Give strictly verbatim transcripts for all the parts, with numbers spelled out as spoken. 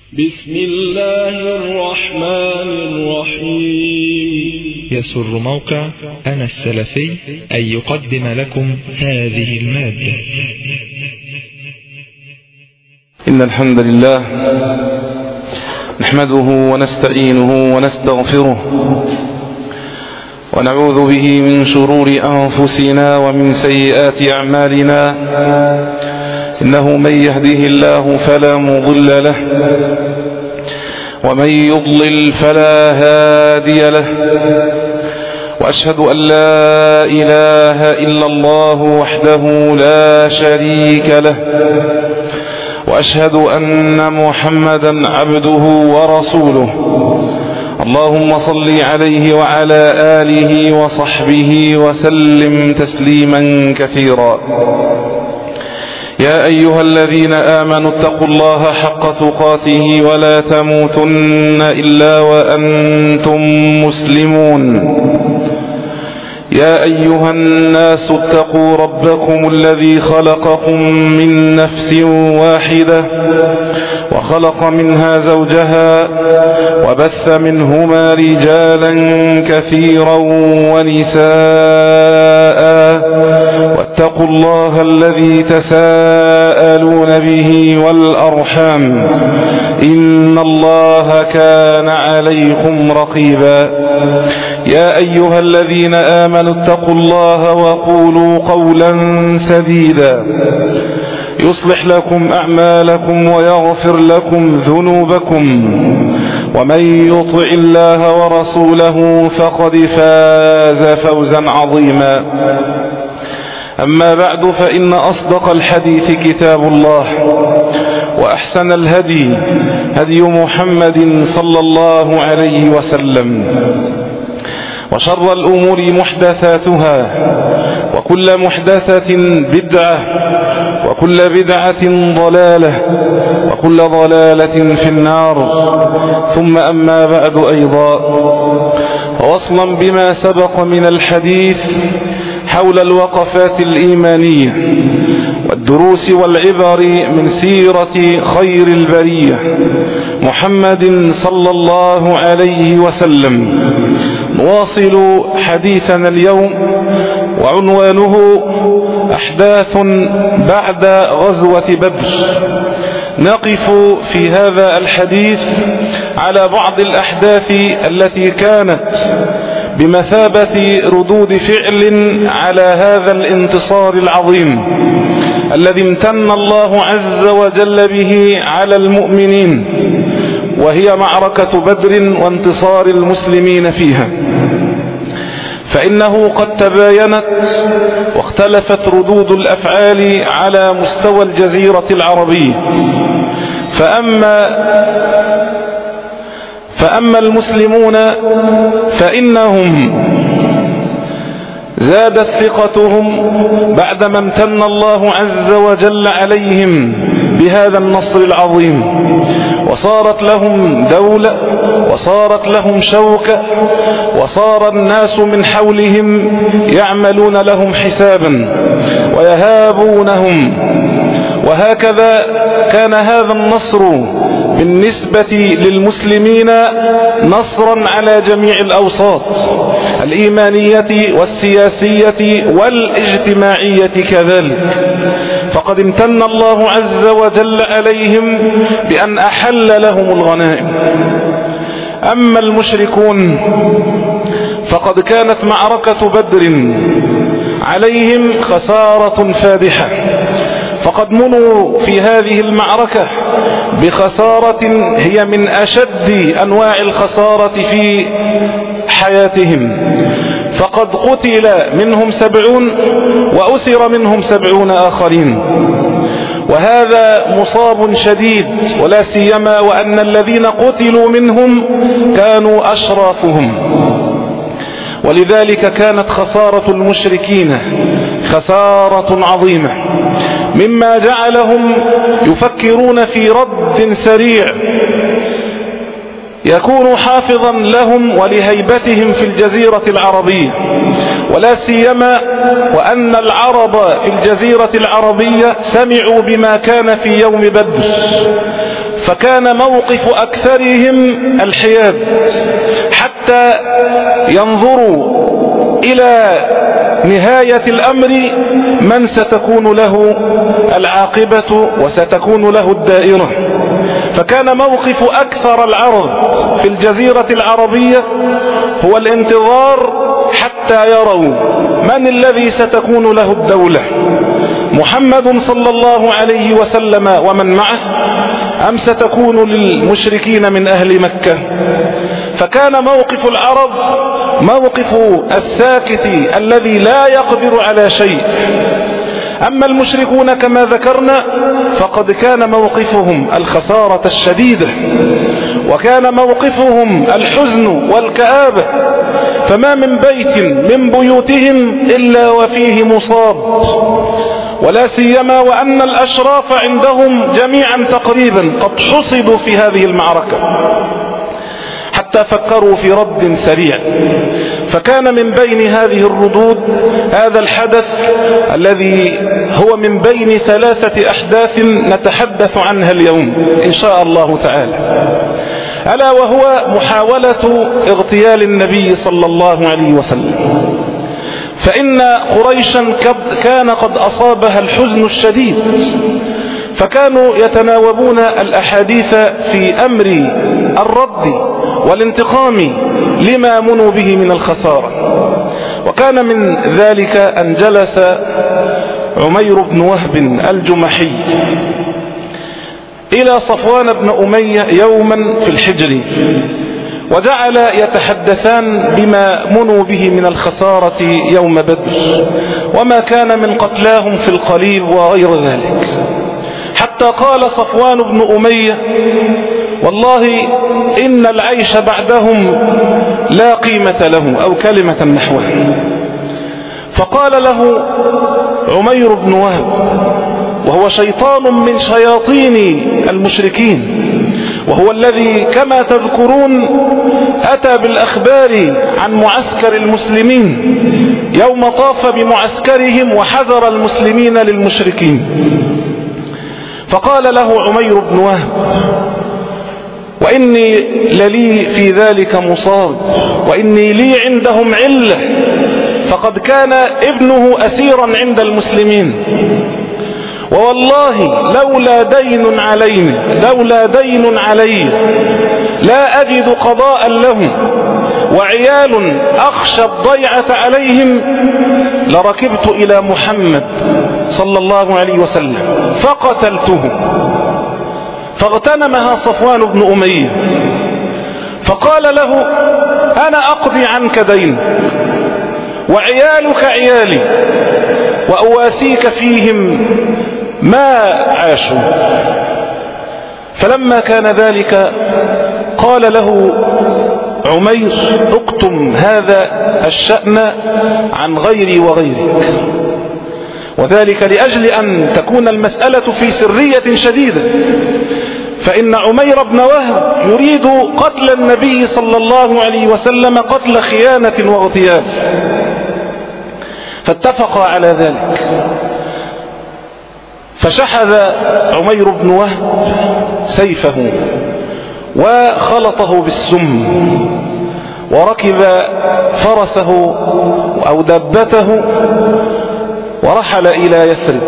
بسم الله الرحمن الرحيم. يسر موقع أنا السلفي أن يقدم لكم هذه المادة. إن الحمد لله نحمده ونستعينه ونستغفره ونعوذ به من شرور أنفسنا ومن سيئات أعمالنا، إنه من يهده الله فلا مضل له ومن يضلل فلا هادي له، وأشهد أن لا إله إلا الله وحده لا شريك له، وأشهد أن محمدا عبده ورسوله. اللهم صل عليه وعلى آله وصحبه وسلم تسليما كثيرا. يا أيها الذين آمنوا اتقوا الله حق تقاته ولا تموتن إلا وأنتم مسلمون. يا أيها الناس اتقوا ربكم الذي خلقكم من نفس واحدة وخلق منها زوجها وبث منهما رجالا كثيرا ونساء، واتقوا الله الذي تساءلون به والأرحام، إن الله كان عليكم رقيبا. يا أيها الذين آمنوا اتقوا الله وقولوا قولا سديدا يصلح لكم أعمالكم ويغفر لكم ذنوبكم، ومن يطع الله ورسوله فقد فاز فوزا عظيما. أما بعد، فإن أصدق الحديث كتاب الله، وأحسن الهدي هدي محمد صلى الله عليه وسلم، وشر الأمور محدثاتها، وكل محدثة بدعة، وكل بدعة ضلالة، وكل ضلالة في النار. ثم أما بعد أيضا، ووصلا بما سبق من الحديث حول الوقفات الإيمانية والدروس والعبر من سيرة خير البرية محمد صلى الله عليه وسلم، نواصل حديثنا اليوم، وعنوانه أحداث بعد غزوة بدر. نقف في هذا الحديث على بعض الأحداث التي كانت بمثابة ردود فعل على هذا الانتصار العظيم الذي امتن الله عز وجل به على المؤمنين، وهي معركة بدر وانتصار المسلمين فيها. فإنه قد تباينت واختلفت ردود الأفعال على مستوى الجزيرة العربية، فأما فأما المسلمون فإنهم زادت ثقتهم بعدما امتن الله عز وجل عليهم بهذا النصر العظيم، وصارت لهم دولة، وصارت لهم شوكة، وصار الناس من حولهم يعملون لهم حسابا ويهابونهم. وهكذا كان هذا النصر بالنسبة للمسلمين نصرا على جميع الأوساط الإيمانية والسياسية والاجتماعية كذلك، فقد امتن الله عز وجل عليهم بأن أحل لهم الغنائم. أما المشركون فقد كانت معركة بدر عليهم خسارة فادحة، فقد منوا في هذه المعركة بخسارة هي من أشد أنواع الخسارة في حياتهم، فقد قتل منهم سبعون وأسر منهم سبعون آخرين، وهذا مصاب شديد، ولا سيما وأن الذين قتلوا منهم كانوا أشرافهم. ولذلك كانت خسارة المشركين خسارة عظيمة، مما جعلهم يفكرون في رد سريع يكون حافظا لهم ولهيبتهم في الجزيرة العربية، ولا سيما وأن العرب في الجزيرة العربية سمعوا بما كان في يوم بدر، فكان موقف أكثرهم الحياد حتى ينظروا إلى نهاية الأمر من ستكون له العاقبة وستكون له الدائرة. فكان موقف أكثر العرب في الجزيرة العربية هو الانتظار حتى يروا من الذي ستكون له الدولة، محمد صلى الله عليه وسلم ومن معه، أم ستكون للمشركين من أهل مكة. فكان موقف العرب موقف الساكت الذي لا يقدر على شيء. أما المشركون كما ذكرنا فقد كان موقفهم الخسارة الشديدة، وكان موقفهم الحزن والكآبة، فما من بيت من بيوتهم إلا وفيه مصاب، ولا سيما وأن الأشراف عندهم جميعا تقريبا قد حصدوا في هذه المعركة، حتى فكروا في رد سريع. فكان من بين هذه الردود هذا الحدث الذي هو من بين ثلاثة أحداث نتحدث عنها اليوم إن شاء الله تعالى، ألا وهو محاولة اغتيال النبي صلى الله عليه وسلم. فإن قريشا كان قد أصابها الحزن الشديد، فكانوا يتناوبون الأحاديث في أمر الرد والانتقام لما منوا به من الخسارة. وكان من ذلك أن جلس عمير بن وهب الجمحي إلى صفوان بن أمية يوما في الحجر، وجعل يتحدثان بما منوا به من الخسارة يوم بدر وما كان من قتلاهم في القليل وغير ذلك، حتى قال صفوان بن أمية: والله إن العيش بعدهم لا قيمة له، أو كلمة نحوها. فقال له عمير بن وهب، وهو شيطان من شياطين المشركين، وهو الذي كما تذكرون أتى بالأخبار عن معسكر المسلمين يوم طاف بمعسكرهم وحذر المسلمين للمشركين. فقال له عمير بن وهب: وإني للي في ذلك مصاب، وإني لي عندهم علة، فقد كان ابنه أسيرا عند المسلمين، ووالله لولا دين علينا لولا دين علي لا أجد قضاء له، وعيال أخشى الضيعة عليهم لركبت إلى محمد صلى الله عليه وسلم فقتلته. فاغتنمها صفوان بن أمية، فقال له: أنا أقضي عنك دينك، وعيالك عيالي، وأواسيك فيهم ما عاشوا. فلما كان ذلك قال له عمير: اكتم هذا الشأن عن غيري وغيرك، وذلك لأجل أن تكون المسألة في سرية شديدة، فإن عمير بن وهب يريد قتل النبي صلى الله عليه وسلم قتل خيانة واغتيال. فاتفق على ذلك، فشحذ عمير بن وهب سيفه وخلطه بالسم، وركب فرسه أو دابته ورحل إلى يثرب.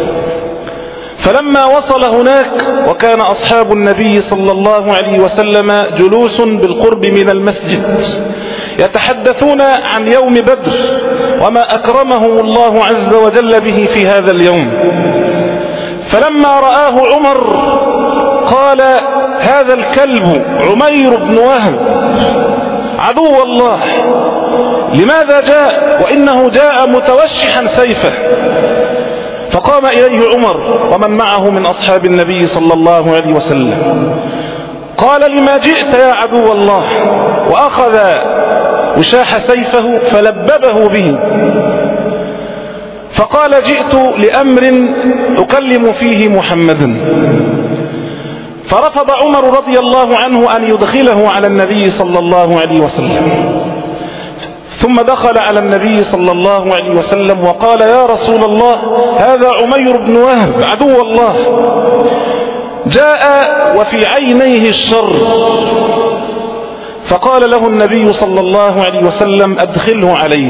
فلما وصل هناك وكان أصحاب النبي صلى الله عليه وسلم جلوس بالقرب من المسجد يتحدثون عن يوم بدر وما أكرمهم الله عز وجل به في هذا اليوم. فلما رآه عمر قال: هذا الكلب عمير بن وهب عدو الله، لماذا جاء وإنه جاء متوشحا سيفه؟ فقام إليه عمر ومن معه من أصحاب النبي صلى الله عليه وسلم، قال: لما جئت يا عدو الله؟ وأخذ وشاح سيفه فلببه به، فقال: جئت لأمر أكلم فيه محمدا. فرفض عمر رضي الله عنه أن يدخله على النبي صلى الله عليه وسلم، ثم دخل على النبي صلى الله عليه وسلم وقال: يا رسول الله، هذا عمير بن وهب عدو الله، جاء وفي عينيه الشر، فقال له النبي صلى الله عليه وسلم أدخله علي.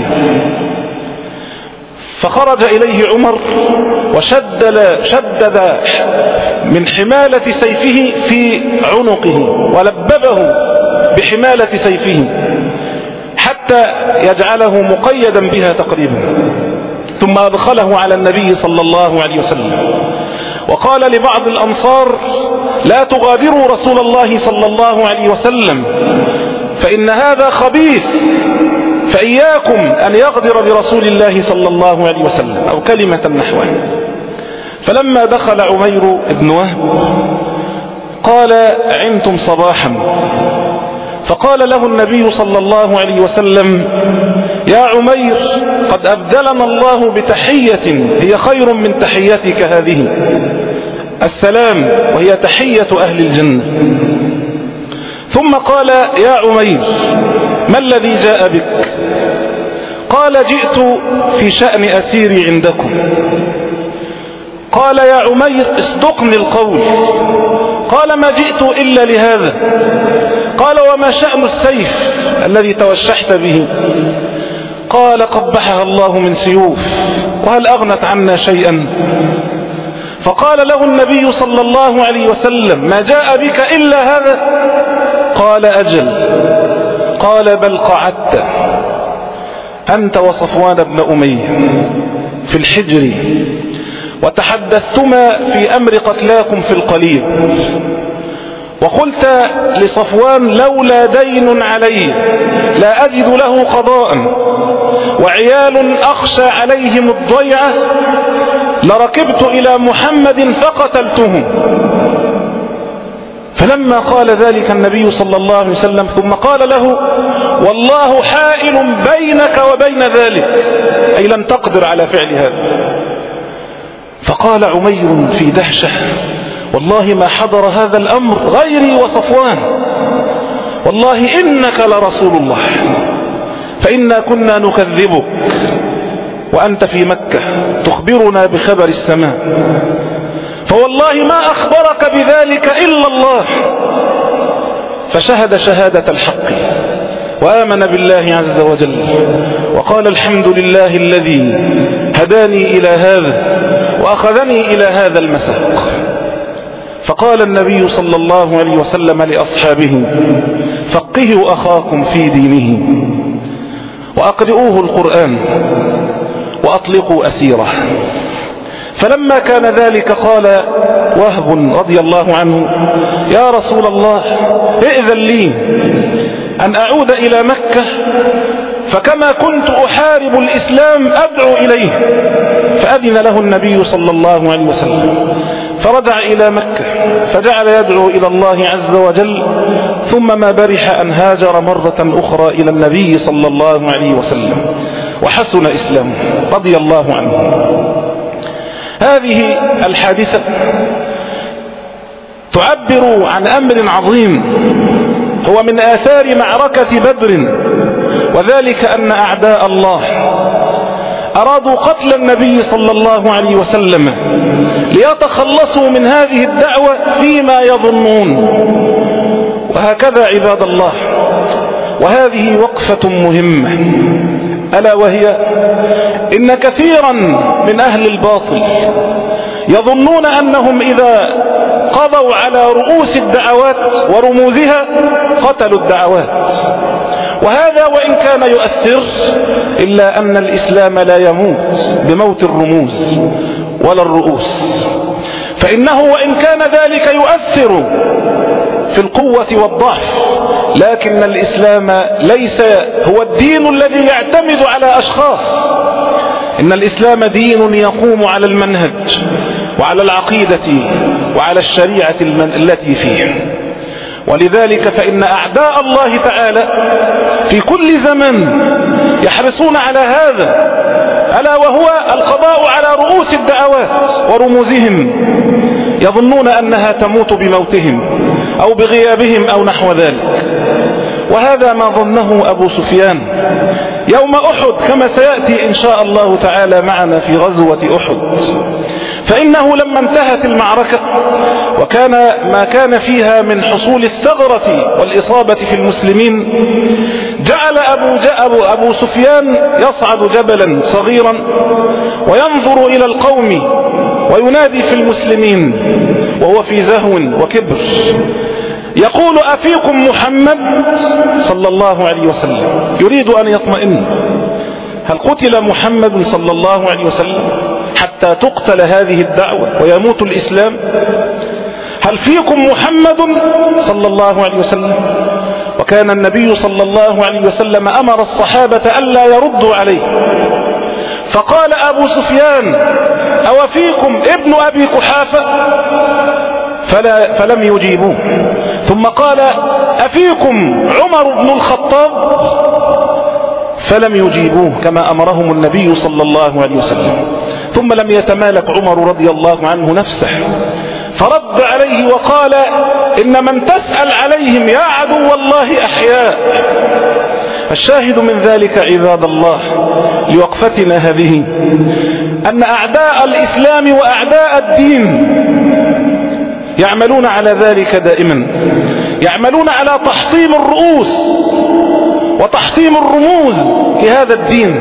فخرج إليه عمر وشدد شدد من حمالة سيفه في عنقه ولببه بحمالة سيفه حتى يجعله مقيدا بها تقريبا، ثم أدخله على النبي صلى الله عليه وسلم وقال لبعض الأنصار: لا تغادروا رسول الله صلى الله عليه وسلم فإن هذا خبيث، فإياكم أن يغدر برسول الله صلى الله عليه وسلم، أو كلمة نحوها. فلما دخل عمير بن وهب قال: عنتم صباحا. فقال له النبي صلى الله عليه وسلم: يا عمير، قد أبدلنا الله بتحية هي خير من تحيتك هذه، السلام، وهي تحية أهل الجنة. ثم قال: يا عمير، ما الذي جاء بك؟ قال: جئت في شأن أسيري عندكم. قال: يا عمير، اصدقني القول. قال: ما جئت إلا لهذا. قال: وما شأن السيف الذي توشحت به؟ قال: قبحها الله من سيوف، وهل أغنت عنا شيئا؟ فقال له النبي صلى الله عليه وسلم: ما جاء بك إلا هذا؟ قال: أجل. قال: بل قعدت أنت وصفوان بن أمية في الحجر وتحدثتما في أمر قتلاكم في القليل، وقلت لصفوان: لولا دين علي لا أجد له قضاء، وعيال أخشى عليهم الضيعة، لركبت إلى محمد فقتلتهم. فلما قال ذلك النبي صلى الله عليه وسلم ثم قال له: والله حائل بينك وبين ذلك، أي لم تقدر على فعل هذا. فقال عمير في دهشة: والله ما حضر هذا الأمر غيري وصفوان، والله إنك لرسول الله، فإنا كنا نكذبك وأنت في مكة تخبرنا بخبر السماء، فوالله ما أخبرك بذلك إلا الله. فشهد شهادة الحق وآمن بالله عز وجل وقال: الحمد لله الذي هداني إلى هذا وأخذني إلى هذا المساق. فقال النبي صلى الله عليه وسلم لأصحابه: فقهوا أخاكم في دينه وأقرئوه القرآن وأطلقوا أسيره. فلما كان ذلك قال وهب رضي الله عنه: يا رسول الله، ائذن لي أن أعود إلى مكة، فكما كنت أحارب الإسلام أدعو إليه. فأذن له النبي صلى الله عليه وسلم، فرجع إلى مكة فجعل يدعو إلى الله عز وجل، ثم ما برح أن هاجر مرة أخرى إلى النبي صلى الله عليه وسلم وحسن إسلامه رضي الله عنه. هذه الحادثة تعبر عن أمر عظيم هو من آثار معركة بدر، وذلك أن أعداء الله أرادوا قتل النبي صلى الله عليه وسلم ليتخلصوا من هذه الدعوة فيما يظنون. وهكذا عباد الله، وهذه وقفة مهمة، ألا وهي إن كثيرا من أهل الباطل يظنون أنهم إذا قضوا على رؤوس الدعوات ورموزها قتلوا الدعوات، وهذا وإن كان يؤثر، إلا أن الإسلام لا يموت بموت الرموز ولا الرؤوس، فإنه وإن كان ذلك يؤثر في القوة والضعف، لكن الإسلام ليس هو الدين الذي يعتمد على أشخاص، إن الإسلام دين يقوم على المنهج وعلى العقيدة وعلى الشريعة التي فيه. ولذلك فإن أعداء الله تعالى في كل زمن يحرصون على هذا، ألا وهو القضاء على رؤوس الدعوات ورموزهم، يظنون أنها تموت بموتهم أو بغيابهم أو نحو ذلك. وهذا ما ظنه أبو سفيان يوم أحد كما سيأتي إن شاء الله تعالى معنا في غزوة أحد. فإنه لما انتهت المعركة وكان ما كان فيها من حصول الثغرة والإصابة في المسلمين، جعل أبو, أبو, أبو سفيان يصعد جبلا صغيرا وينظر إلى القوم وينادي في المسلمين وهو في زهو وكبر، يقول: أفيكم محمد صلى الله عليه وسلم؟ يريد أن يطمئن. هل قتل محمد صلى الله عليه وسلم حتى تقتل هذه الدعوة ويموت الإسلام؟ هل فيكم محمد صلى الله عليه وسلم؟ وكان النبي صلى الله عليه وسلم أمر الصحابة ألا يردوا عليه، فقال أبو سفيان: أو فيكم ابن أبي قحافة؟ فلا فلم يجيبوه. ثم قال: أفيكم عمر بن الخطاب؟ فلم يجيبوه كما أمرهم النبي صلى الله عليه وسلم. ثم لم يتمالك عمر رضي الله عنه نفسه، فرد عليه وقال: إن من تسأل عليهم يا عدو الله أحياء. الشاهد من ذلك عباد الله لوقفتنا هذه أن أعداء الإسلام وأعداء الدين يعملون على ذلك دائما، يعملون على تحطيم الرؤوس وتحطيم الرموز لهذا الدين،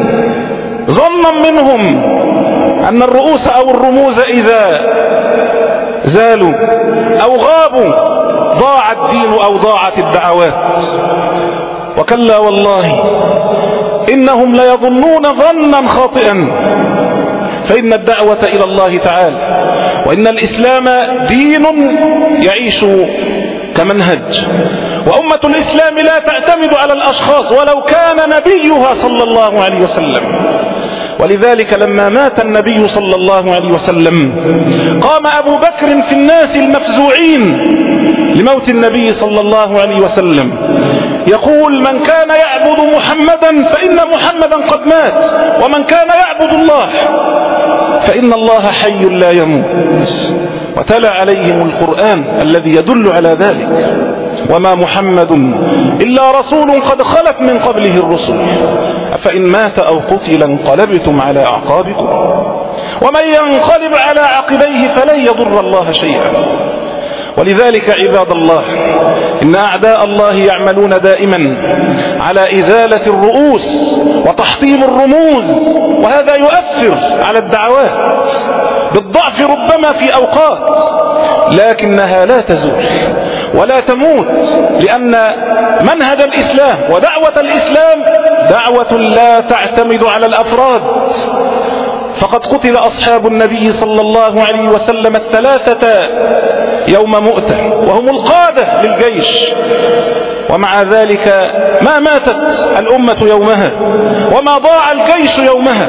ظنا منهم أن الرؤوس أو الرموز إذا زالوا أو غابوا ضاع الدين أو ضاعت الدعوات. وكلا والله إنهم ليظنون ظنا خاطئا، فإن الدعوة إلى الله تعالى وإن الإسلام دين يعيش كمنهج، وأمة الإسلام لا تعتمد على الأشخاص ولو كان نبيها صلى الله عليه وسلم. ولذلك لما مات النبي صلى الله عليه وسلم قام أبو بكر في الناس المفزوعين لموت النبي صلى الله عليه وسلم يقول: من كان يعبد محمدا فإن محمدا قد مات، ومن كان يعبد الله فإن الله حي لا يموت. وتلا عليهم القرآن الذي يدل على ذلك: وما محمد إلا رسول قد خلت من قبله الرسل أفإن مات أو قتل انقلبتم على أعقابكم ومن ينقلب على عقبيه فلن يضر الله شيئا. ولذلك عباد الله إن أعداء الله يعملون دائما على إزالة الرؤوس وتحطيم الرموز، وهذا يؤثر على الدعوات بالضعف ربما في أوقات، لكنها لا تزول ولا تموت، لأن منهج الإسلام ودعوة الإسلام دعوة لا تعتمد على الأفراد. فقد قتل أصحاب النبي صلى الله عليه وسلم الثلاثة يوم مؤتة وهم القادة للجيش، ومع ذلك ما ماتت الأمة يومها وما ضاع الجيش يومها،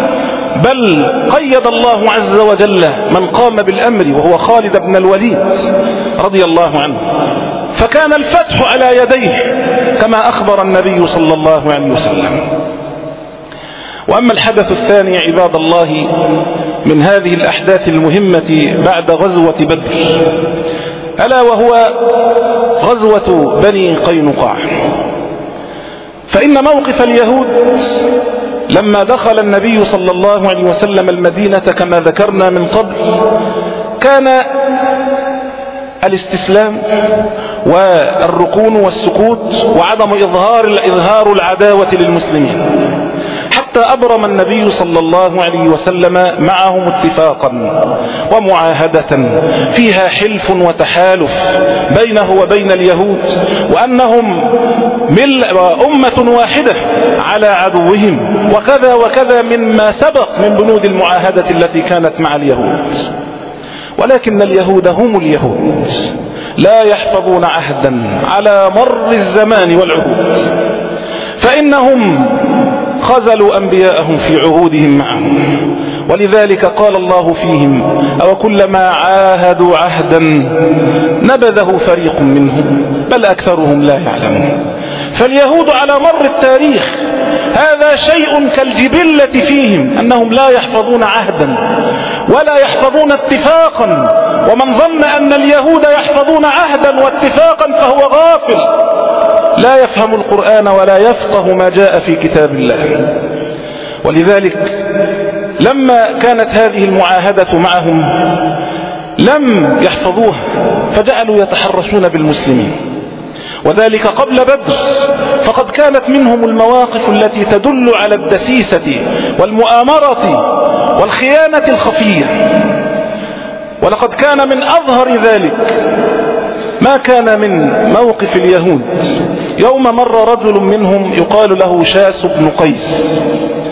بل قيد الله عز وجل من قام بالأمر وهو خالد بن الوليد رضي الله عنه، فكان الفتح على يديه كما أخبر النبي صلى الله عليه وسلم. وأما الحدث الثاني عباد الله من هذه الأحداث المهمة بعد غزوة بدر، ألا وهو غزوة بني قينقاع. فإن موقف اليهود لما دخل النبي صلى الله عليه وسلم المدينة كما ذكرنا من قبل كان الاستسلام والركون والسكوت وعدم إظهار إظهار العداوة للمسلمين، حتى أبرم النبي صلى الله عليه وسلم معهم اتفاقا ومعاهدة فيها حلف وتحالف بينه وبين اليهود، وأنهم أمة واحدة على عدوهم، وكذا وكذا مما سبق من بنود المعاهدة التي كانت مع اليهود. ولكن اليهود هم اليهود لا يحفظون عهدا على مر الزمان والعهود، فإنهم خذلوا أنبياءهم في عهودهم معهم. ولذلك قال الله فيهم: أو كلما عاهدوا عهدا نبذه فريق منهم بل أكثرهم لا يعلمون. فاليهود على مر التاريخ هذا شيء كالجبلة فيهم أنهم لا يحفظون عهدا ولا يحفظون اتفاقا، ومن ظن أن اليهود يحفظون عهدا واتفاقا فهو غافل، لا يفهم القرآن ولا يفقه ما جاء في كتاب الله. ولذلك لما كانت هذه المعاهدة معهم لم يحفظوها، فجعلوا يتحرشون بالمسلمين، وذلك قبل بدر. فقد كانت منهم المواقف التي تدل على الدسيسة والمؤامرة والخيانة الخفية. ولقد كان من أظهر ذلك ما كان من موقف اليهود يوم مر رجل منهم يقال له شاس بن قيس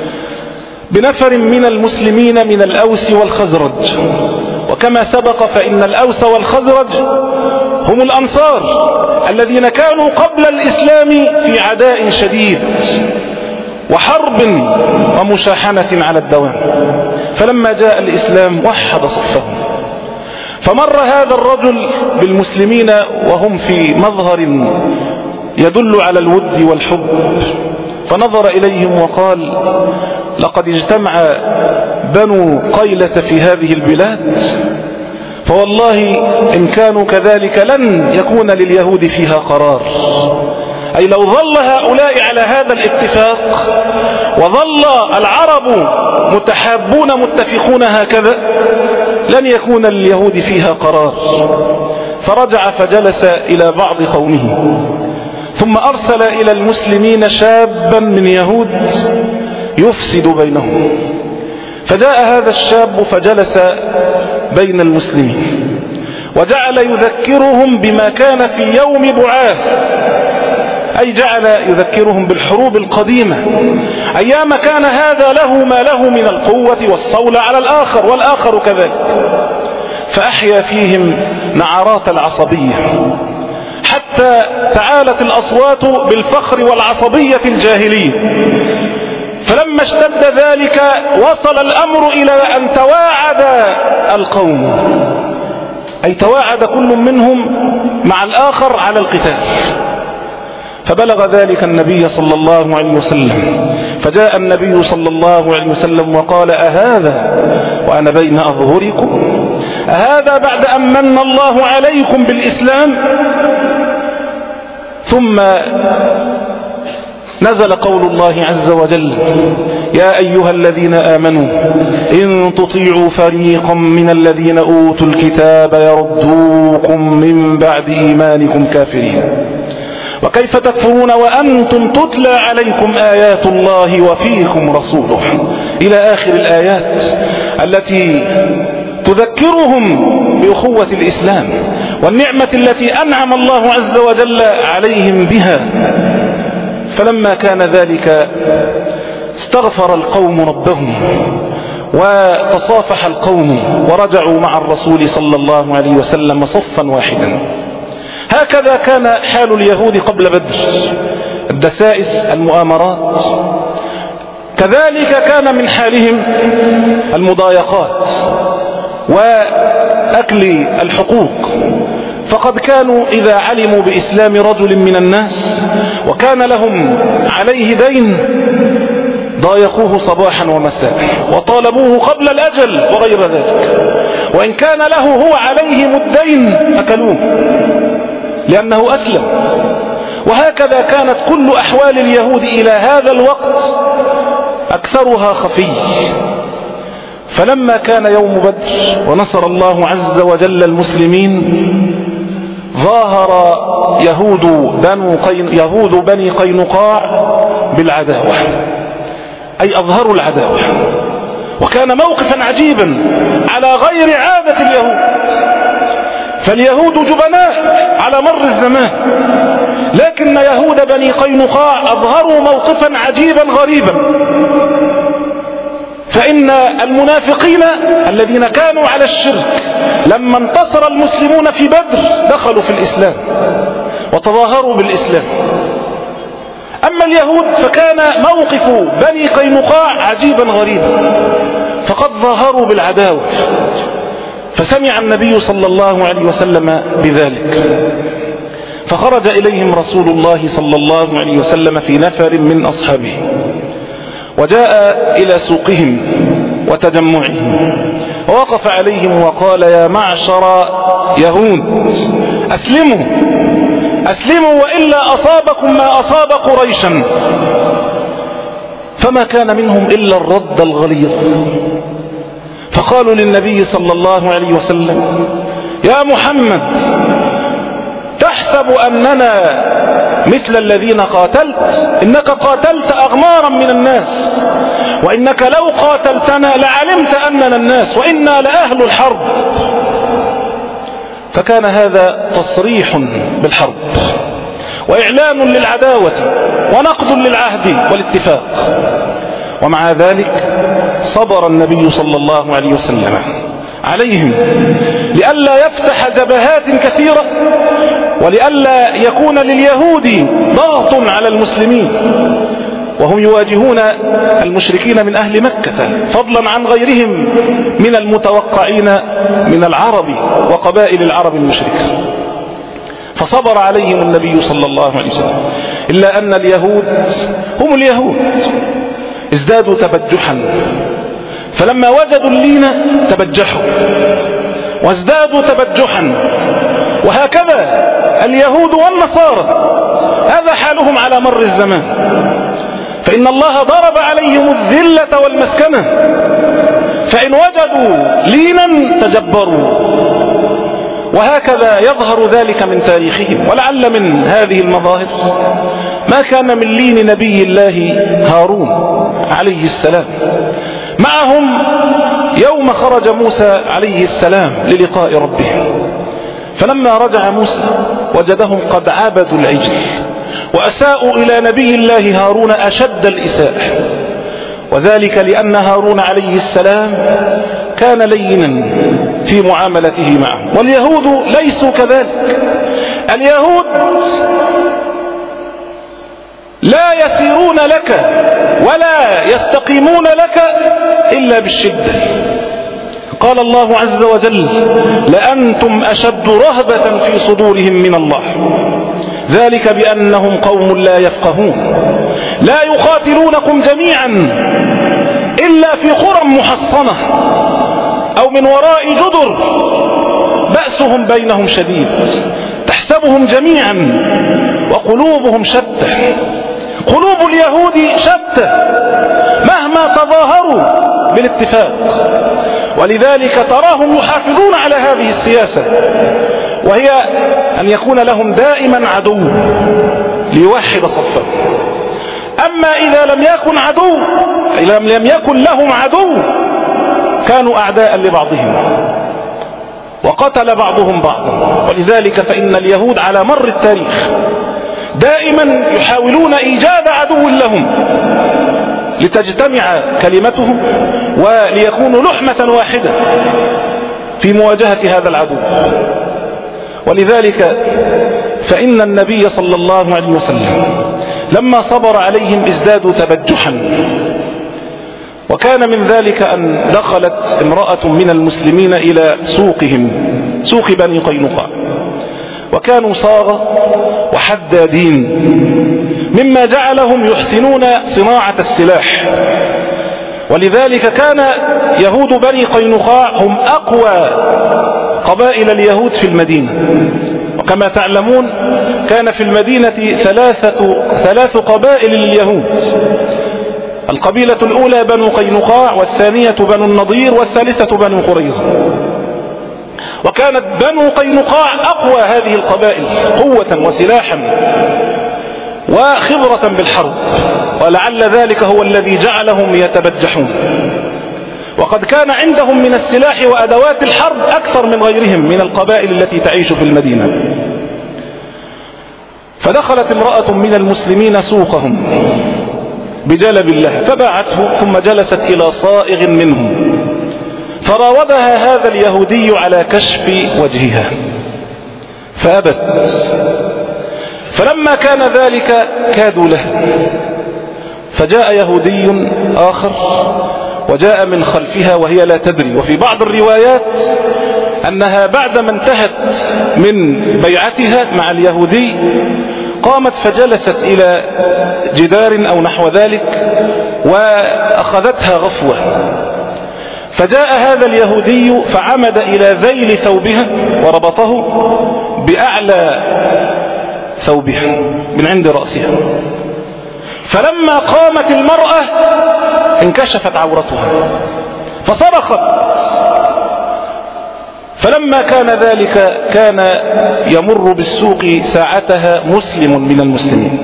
بنفر من المسلمين من الأوس والخزرج. وكما سبق فإن الأوس والخزرج هم الأنصار الذين كانوا قبل الإسلام في عداء شديد وحرب ومشاحنة على الدوام، فلما جاء الإسلام وحد صفهم. فمر هذا الرجل بالمسلمين وهم في مظهر يدل على الود والحب، فنظر إليهم وقال: لقد اجتمع بنو قيلة في هذه البلاد، فوالله إن كانوا كذلك لن يكون لليهود فيها قرار. أي لو ظل هؤلاء على هذا الاتفاق وظل العرب متحابون متفقون هكذا لن يكون لليهود فيها قرار. فرجع فجلس إلى بعض قومه، ثم أرسل إلى المسلمين شابا من يهود يفسد بينهم. فجاء هذا الشاب فجلس بين المسلمين وجعل يذكرهم بما كان في يوم بعاث، أي جعل يذكرهم بالحروب القديمة، أيام كان هذا له ما له من القوة والصولة على الآخر والآخر كذلك. فأحيا فيهم نعرات العصبية حتى تعالت الأصوات بالفخر والعصبية الجاهلية. فلما اشتد ذلك وصل الأمر إلى أن تواعد القوم، أي تواعد كل منهم مع الآخر على القتال. فبلغ ذلك النبي صلى الله عليه وسلم، فجاء النبي صلى الله عليه وسلم وقال: أهذا وأنا بين أظهركم؟ أهذا بعد أن من الله عليكم بالإسلام؟ ثم نزل قول الله عز وجل: يا أيها الذين آمنوا إن تطيعوا فريقا من الذين أوتوا الكتاب يردوكم من بعد إيمانكم كافرين وكيف تكفرون وأنتم تتلى عليكم آيات الله وفيكم رسوله، إلى آخر الآيات التي تذكرهم بأخوة الإسلام والنعمة التي أنعم الله عز وجل عليهم بها. فلما كان ذلك استغفر القوم ربهم وتصافح القوم ورجعوا مع الرسول صلى الله عليه وسلم صفا واحدا. هكذا كان حال اليهود قبل بدر، الدسائس، المؤامرات. كذلك كان من حالهم المضايقات وأكل الحقوق. فقد كانوا إذا علموا بإسلام رجل من الناس وكان لهم عليه دين ضايقوه صباحا ومساء وطالبوه قبل الأجل وغير ذلك، وإن كان له هو عليهم الدين أكلوه لأنه أسلم. وهكذا كانت كل أحوال اليهود إلى هذا الوقت، أكثرها خفي. فلما كان يوم بدر ونصر الله عز وجل المسلمين، ظاهر يهود بنو قين يهود بني قينقاع بالعداوة، أي أظهروا العداوة. وكان موقفا عجيبا على غير عادة اليهود، فاليهود جبناء على مر الزمان، لكن يهود بني قينقاع أظهروا موقفا عجيبا غريبا. فإن المنافقين الذين كانوا على الشرك لما انتصر المسلمون في بدر دخلوا في الإسلام وتظاهروا بالإسلام. أما اليهود فكان موقف بني قينقاع عجيبا غريبا، فقد ظاهروا بالعداوة. فسمع النبي صلى الله عليه وسلم بذلك، فخرج إليهم رسول الله صلى الله عليه وسلم في نفر من أصحابه، وجاء إلى سوقهم وتجمعهم ووقف عليهم وقال: يا معشر يهود، أسلموا أسلموا وإلا أصابكم ما أصاب قريشا. فما كان منهم إلا الرد الغليظ، فقالوا للنبي صلى الله عليه وسلم: يا محمد، تحسب أننا مثل الذين قاتلت؟ إنك قاتلت أغمارا من الناس، وإنك لو قاتلتنا لعلمت أننا الناس وإنا لأهل الحرب. فكان هذا تصريح بالحرب وإعلان للعداوة ونقض للعهد والاتفاق. ومع ذلك صبر النبي صلى الله عليه وسلم عليهم لئلا يفتح جبهات كثيرة، ولئلا يكون لليهود ضغط على المسلمين وهم يواجهون المشركين من أهل مكة، فضلا عن غيرهم من المتوقعين من العرب وقبائل العرب المشركة. فصبر عليهم النبي صلى الله عليه وسلم، إلا أن اليهود هم اليهود ازدادوا تبجحا، فلما وجدوا اللين تبجحوا وازدادوا تبجحا. وهكذا اليهود والنصارى هذا حالهم على مر الزمان، فإن الله ضرب عليهم الذلة والمسكنة، فإن وجدوا لينا تجبروا. وهكذا يظهر ذلك من تاريخهم. ولعل من هذه المظاهر ما كان من لين نبي الله هارون عليه السلام معهم يوم خرج موسى عليه السلام للقاء ربه، فلما رجع موسى وجدهم قد عبدوا العجل وأساءوا إلى نبي الله هارون أشد الإساءة، وذلك لأن هارون عليه السلام كان لينا في معاملته معه، واليهود ليسوا كذلك. اليهود لا يسيرون لك ولا يستقيمون لك إلا بالشدة. قال الله عز وجل: لأنتم أشد رهبة في صدورهم من الله، ذلك بأنهم قوم لا يفقهون، لا يقاتلونكم جميعا إلا في قرى محصنة أو من وراء جدر بأسهم بينهم شديد، تحسبهم جميعا وقلوبهم شتى. قلوب اليهود شتى مهما تظاهروا بالاتفاق، ولذلك تراهم يحافظون على هذه السياسة، وهي أن يكون لهم دائما عدو ليوحد صفهم. أما إذا لم يكن عدو، إذا لم يكن لهم عدو، كانوا أعداء لبعضهم وقتل بعضهم بعضا. ولذلك فإن اليهود على مر التاريخ دائما يحاولون إيجاد عدو لهم لتجتمع كلمتهم وليكونوا لحمة واحدة في مواجهة هذا العدو. ولذلك فإن النبي صلى الله عليه وسلم لما صبر عليهم ازدادوا تبجحا. وكان من ذلك أن دخلت امرأة من المسلمين إلى سوقهم، سوق بني قينقاع، وكانوا صاغة وحدادين، مما جعلهم يحسنون صناعة السلاح. ولذلك كان يهود بني قينقاع هم أقوى قبائل اليهود في المدينة. وكما تعلمون كان في المدينة ثلاثة ثلاث قبائل لليهود: القبيلة الأولى بنو قينقاع، والثانية بنو النضير، والثالثة بنو قريظة. وكانت بنو قينقاع أقوى هذه القبائل قوة وسلاحا وخبرة بالحرب، ولعل ذلك هو الذي جعلهم يتبجحون. وقد كان عندهم من السلاح وأدوات الحرب أكثر من غيرهم من القبائل التي تعيش في المدينة. فدخلت امرأة من المسلمين سوقهم بجلب الله فباعته، ثم جلست إلى صائغ منهم فراودها هذا اليهودي على كشف وجهها فأبت. فلما كان ذلك كادوا له، فجاء يهودي آخر وجاء من خلفها وهي لا تدري. وفي بعض الروايات أنها بعدما انتهت من بيعتها مع اليهودي قامت فجلست إلى جدار أو نحو ذلك وأخذتها غفوة. فجاء هذا اليهودي فعمد إلى ذيل ثوبها وربطه بأعلى ثوبها من عند رأسها، فلما قامت المرأة انكشفت عورتها فصرخت. فلما كان ذلك كان يمر بالسوق ساعتها مسلم من المسلمين،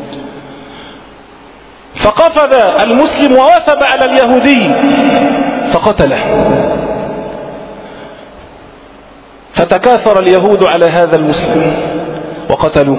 فقفز المسلم ووثب على اليهودي فقتله، فتكاثر اليهود على هذا المسلم وقتلوه.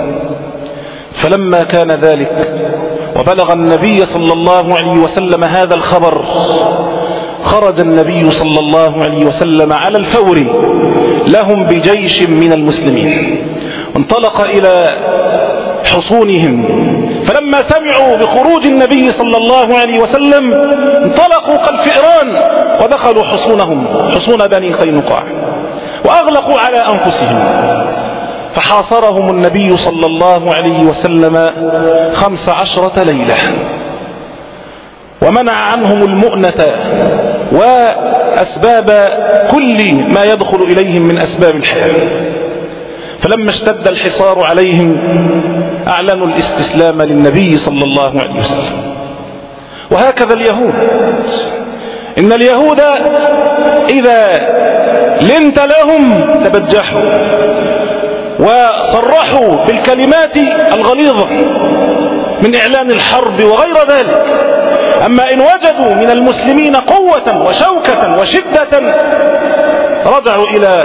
فلما كان ذلك وبلغ النبي صلى الله عليه وسلم هذا الخبر، خرج النبي صلى الله عليه وسلم على الفور لهم بجيش من المسلمين، انطلق إلى حصونهم. فلما سمعوا بخروج النبي صلى الله عليه وسلم انطلقوا كالفئران ودخلوا حصونهم، حصون بني قينقاع، وأغلقوا على أنفسهم، فحاصرهم النبي صلى الله عليه وسلم خمس عشرة ليلة، ومنع عنهم المؤنة وأسباب كل ما يدخل إليهم من أسباب الحياة. فلما اشتد الحصار عليهم أعلنوا الاستسلام للنبي صلى الله عليه وسلم. وهكذا اليهود، إن اليهود إذا لنت لهم تبجحوا وصرحوا بالكلمات الغليظة من إعلان الحرب وغير ذلك. أما إن وجدوا من المسلمين قوة وشوكة وشدة رجعوا إلى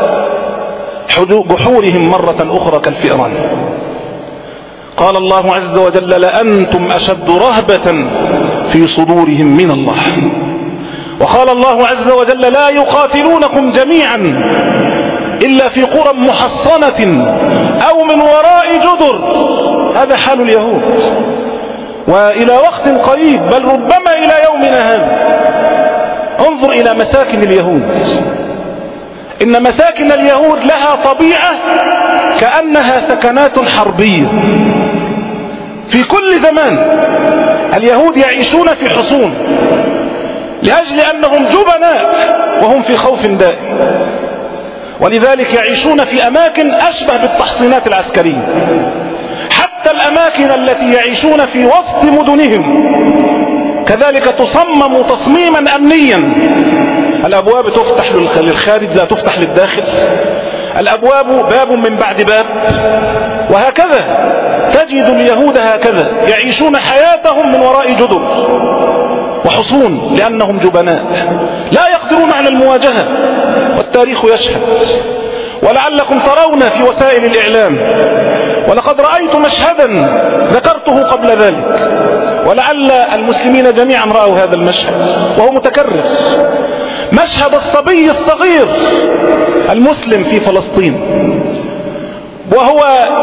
جحورهم مرة أخرى كالفئران. قال الله عز وجل: لأنتم أشد رهبة في صدورهم من الله. وقال الله عز وجل: لا يقاتلونكم جميعا إلا في قرى محصنة أو من وراء جدر. هذا حال اليهود، وإلى وقت قريب بل ربما إلى يومنا هذا. انظر إلى مساكن اليهود، إن مساكن اليهود لها طبيعة كأنها سكنات حربية. في كل زمان اليهود يعيشون في حصون لأجل أنهم جبناء وهم في خوف دائم، ولذلك يعيشون في أماكن أشبه بالتحصينات العسكرية. حتى الأماكن التي يعيشون في وسط مدنهم كذلك تصمم تصميما أمنيا. الأبواب تفتح للخارج لا تفتح للداخل، الأبواب باب من بعد باب، وهكذا تجد اليهود هكذا يعيشون حياتهم من وراء جدر وحصون لأنهم جبناء لا يقدرون على المواجهة، والتاريخ يشهد. ولعلكم ترون في وسائل الإعلام، ولقد رأيت مشهدا ذكرته قبل ذلك، ولعل المسلمين جميعا رأوا هذا المشهد وهو متكرر، مشهد الصبي الصغير المسلم في فلسطين وهو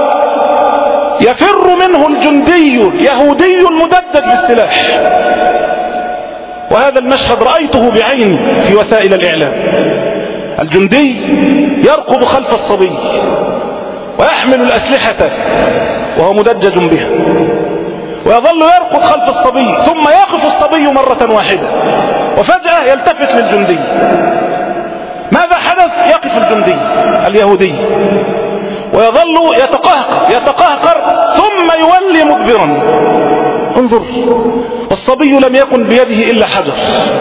يفر منه الجندي اليهودي المدجج بالسلاح. وهذا المشهد رأيته بعيني في وسائل الإعلام. الجندي يركض خلف الصبي ويحمل الأسلحة وهو مدجج بها، ويظل يركض خلف الصبي، ثم يقف الصبي مرة واحدة وفجأة يلتفت للجندي. ماذا حدث؟ يقف الجندي اليهودي ويظل يتقهقر يتقهقر ثم يولي مدبرا. انظر، والصبي لم يكن بيده إلا حجر،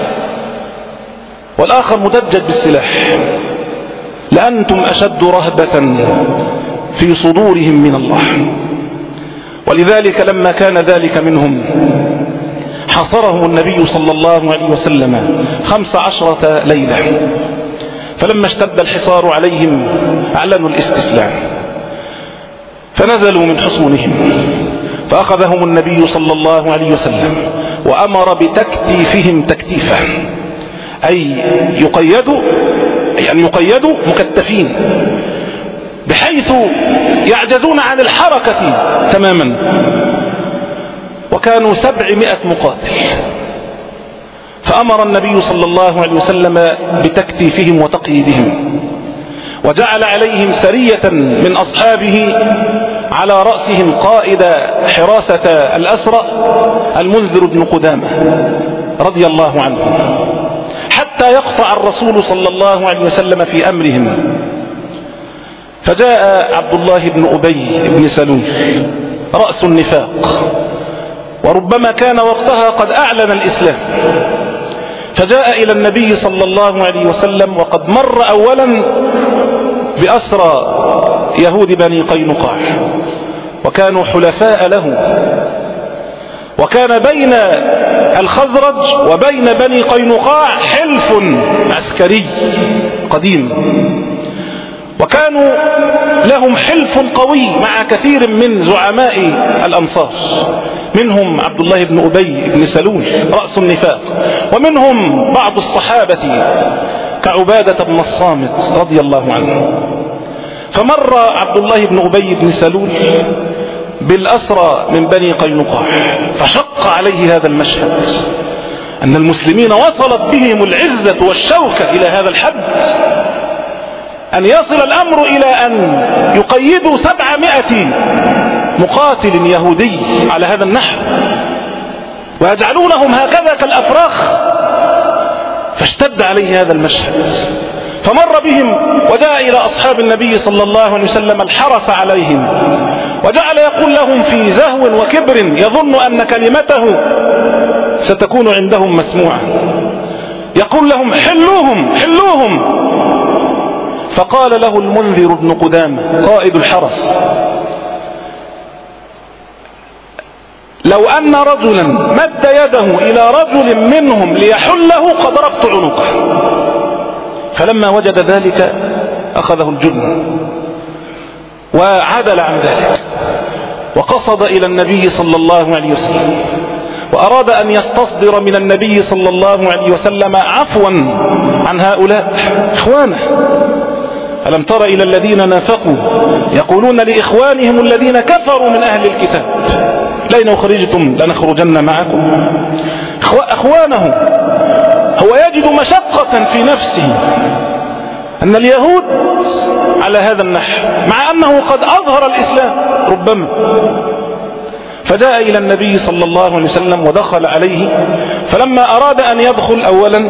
والآخر مدجج بالسلاح. لأنتم أشد رهبة في صدورهم من الله. ولذلك لما كان ذلك منهم حاصرهم النبي صلى الله عليه وسلم خمس عشرة ليلة. فلما اشتد الحصار عليهم أعلنوا الاستسلام، فنزلوا من حصونهم، فأخذهم النبي صلى الله عليه وسلم وأمر بتكتيفهم تكتيفا، أي يقيدوا أي أن يقيدوا مكتفين بحيث يعجزون عن الحركة تماما. وكانوا سبعمائة مقاتل، فأمر النبي صلى الله عليه وسلم بتكتيفهم وتقييدهم، وجعل عليهم سرية من أصحابه على رأسهم قائد حراسة الأسرى المنذر بن قدامة رضي الله عنه، حتى يقطع الرسول صلى الله عليه وسلم في أمرهم. فجاء عبد الله بن أبي بن سلول رأس النفاق، وربما كان وقتها قد أعلن الإسلام، فجاء إلى النبي صلى الله عليه وسلم وقد مر أولا بأسرى يهود بني قينقاع، وكانوا حلفاء له، وكان بين الخزرج وبين بني قينقاع حلف عسكري قديم، وكانوا لهم حلف قوي مع كثير من زعماء الأنصار، منهم عبد الله بن أبي بن سلول رأس النفاق، ومنهم بعض الصحابة كعبادة بن الصامت رضي الله عنه. فمر عبد الله بن أبي بن سلول بالأسرى من بني قينقاع، فشق عليه هذا المشهد، أن المسلمين وصلت بهم العزة والشوكة إلى هذا الحد، أن يصل الأمر إلى أن يقيدوا سبعمائة مقاتل يهودي على هذا النحو، ويجعلونهم هكذا كالأفراخ. فاشتد عليه هذا المشهد، فمر بهم وجاء إلى أصحاب النبي صلى الله عليه وسلم الحرس عليهم، وجعل يقول لهم في زهو وكبر يظن أن كلمته ستكون عندهم مسموعة، يقول لهم حلوهم حلوهم. فقال له المنذر بن قدامة قائد الحرس: لو أن رجلا مد يده إلى رجل منهم ليحله قضربت عنقه. فلما وجد ذلك أخذه الجبن وعدل عن ذلك، وقصد إلى النبي صلى الله عليه وسلم، وأراد أن يستصدر من النبي صلى الله عليه وسلم عفوا عن هؤلاء إخوانه. ألم تر إلى الذين نافقوا يقولون لإخوانهم الذين كفروا من أهل الكتاب لئن أخرجتم لنخرجن معكم. أخوانه هو يجد مشقة في نفسه أن اليهود على هذا النحو، مع أنه قد أظهر الإسلام ربما. فجاء إلى النبي صلى الله عليه وسلم ودخل عليه، فلما أراد أن يدخل أولا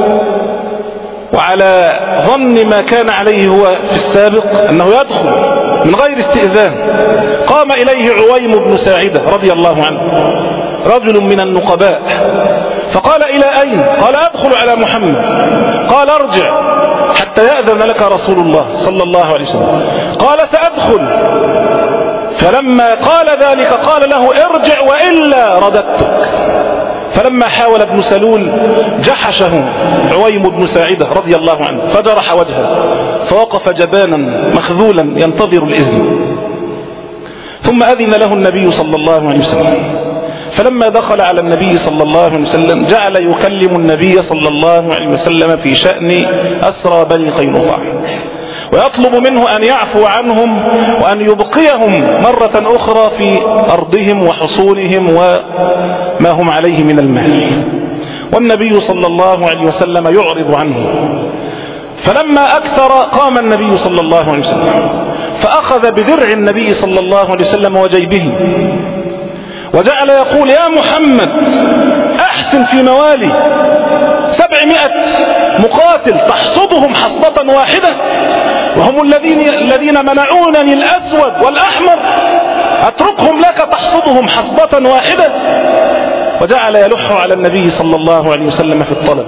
وعلى ظن ما كان عليه هو في السابق أنه يدخل من غير استئذان، قام إليه عويم بن ساعدة رضي الله عنه رجل من النقباء، فقال: إلى أين؟ قال: أدخل على محمد. قال: ارجع حتى يأذن لك رسول الله صلى الله عليه وسلم. قال: سأدخل. فلما قال ذلك قال له: ارجع وإلا رددتك. فلما حاول ابن سلول جحشه عويم بن ساعدة رضي الله عنه فجرح وجهه، فوقف جبانا مخذولا ينتظر الإذن. ثم أذن له النبي صلى الله عليه وسلم، فلما دخل على النبي صلى الله عليه وسلم جعل يكلم النبي صلى الله عليه وسلم في شأن أسرى بني قينقاع، ويطلب منه أن يعفو عنهم وأن يبقيهم مرة أخرى في أرضهم وحصونهم وما هم عليه من المال، والنبي صلى الله عليه وسلم يعرض عنه. فلما أكثر قام النبي صلى الله عليه وسلم فأخذ بذرع النبي صلى الله عليه وسلم وجيبه، وجعل يقول: يا محمد أحسن في موالي، سبعمائة مقاتل تحصدهم حصبة واحدة، وهم الذين الذين منعونني الأسود والأحمر، أتركهم لك تحصدهم حصبة واحدة. وجعل يلح على النبي صلى الله عليه وسلم في الطلب.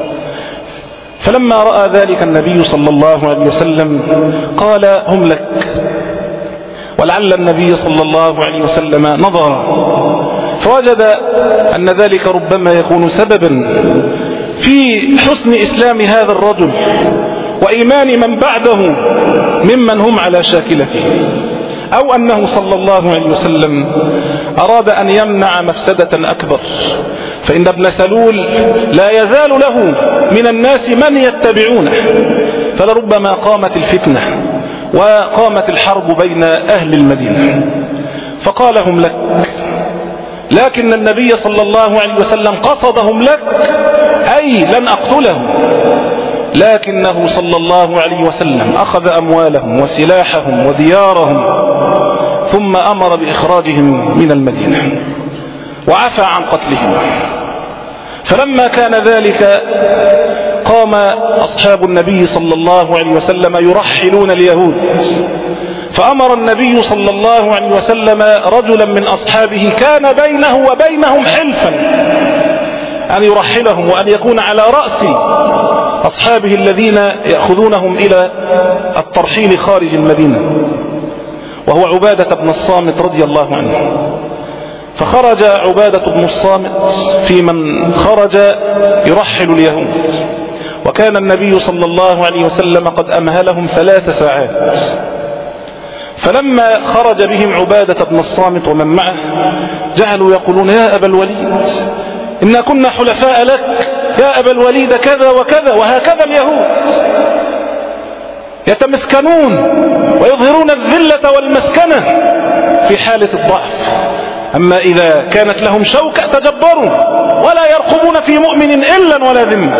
فلما رأى ذلك النبي صلى الله عليه وسلم قال: هم لك. ولعل النبي صلى الله عليه وسلم نظر فوجد أن ذلك ربما يكون سببا في حسن إسلام هذا الرجل وإيمان من بعده ممن هم على شاكلته، أو أنه صلى الله عليه وسلم أراد أن يمنع مفسدة أكبر، فإن ابن سلول لا يزال له من الناس من يتبعونه، فلربما قامت الفتنة وقامت الحرب بين أهل المدينة. فقال: هم لك. لكن النبي صلى الله عليه وسلم قصدهم لك، أي لن أقتلهم، لكنه صلى الله عليه وسلم أخذ أموالهم وسلاحهم وديارهم ثم أمر بإخراجهم من المدينة وعفى عن قتلهم. فلما كان ذلك فقام أصحاب النبي صلى الله عليه وسلم يرحلون اليهود، فأمر النبي صلى الله عليه وسلم رجلا من أصحابه كان بينه وبينهم حلفا أن يرحلهم وأن يكون على رأس أصحابه الذين يأخذونهم إلى الترحيل خارج المدينة، وهو عبادة بن الصامت رضي الله عنه. فخرج عبادة بن الصامت في من خرج يرحل اليهود، وكان النبي صلى الله عليه وسلم قد أمهلهم ثلاث ساعات. فلما خرج بهم عبادة بن الصامت ومن معه جعلوا يقولون: يا أبا الوليد، إنا كنا حلفاء لك، يا أبا الوليد كذا وكذا. وهكذا اليهود يتمسكنون ويظهرون الذلة والمسكنة في حالة الضعف، أما إذا كانت لهم شوكة تجبروا ولا يرقبون في مؤمن إلا ولا ذمة.